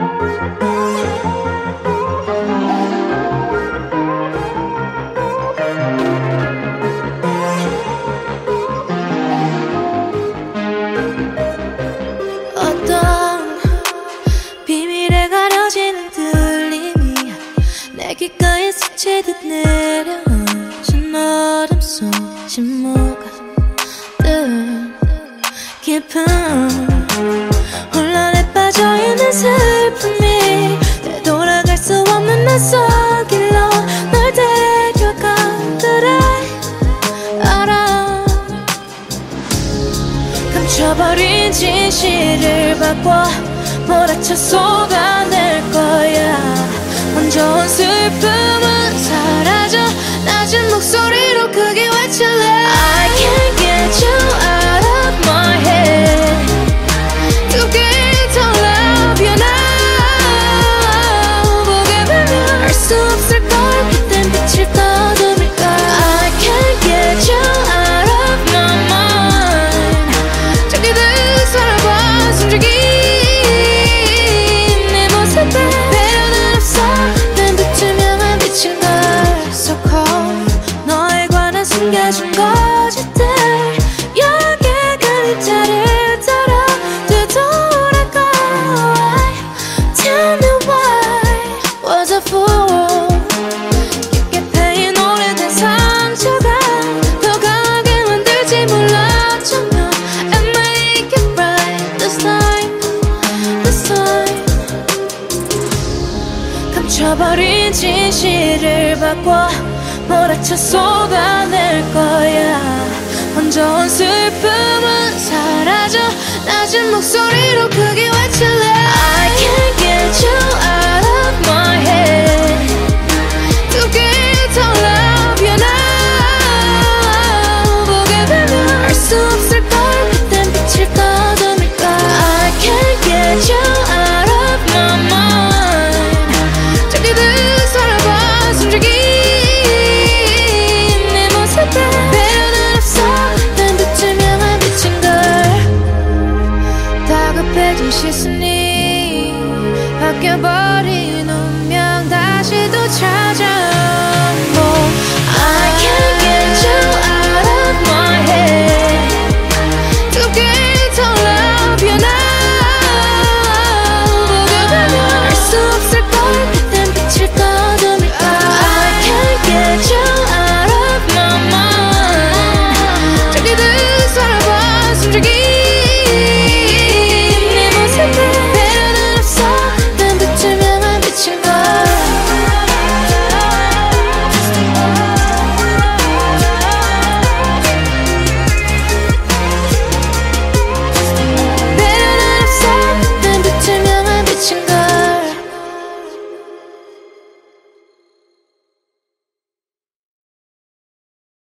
어떤 비밀에 가려지는 들림이 내 귓가에 스치듯 내려오신 얼음 속 침묵은 깊은 혼란에 빠져있는 슬픔이 되돌아갈 수 없는 낯선 길로 널 데려가더래. 알아, 감춰버린 진실을 바꿔 몰아쳐 쏟아낼 거야. 먼저 온 슬픔은 사라져 낮은 목소리로 크게 외칠래. I can't get you out of my head. To get to love you now. 보게 되면 알 수 없을걸. 그땐 빛을 떠듬을까. I can't get you out of my mind. 저기들 살아봐 숨죽인 내 모습에 배려는 없어. 난 불투명한 빛인 걸. So cold. 너에 관한 숨겨진 거짓들 여기에 그림자를 따라 되돌아가. Tell me why was I fool. 깊게 패인 오래된 상처가 더 강하게 만들지 몰랐잖아. And make it right this time, this time. 감춰버린 진실을 바꿔 몰아쳐 쏟아낼 거야. 먼저 온 슬픔은 사라져 낮은 목소리로 크게 외칠래. I can't get you out of my head. To get to love you now. 보게 되면 알 수 없을걸. 그땐 빛을 떠듬을까. I can't get you out of my mind. 저기들 살아봐 숨죽인 배려는 없어. 난 불투명한 빛인걸. 다급해진 시선이 바뀌어버린 운명 다시 도착.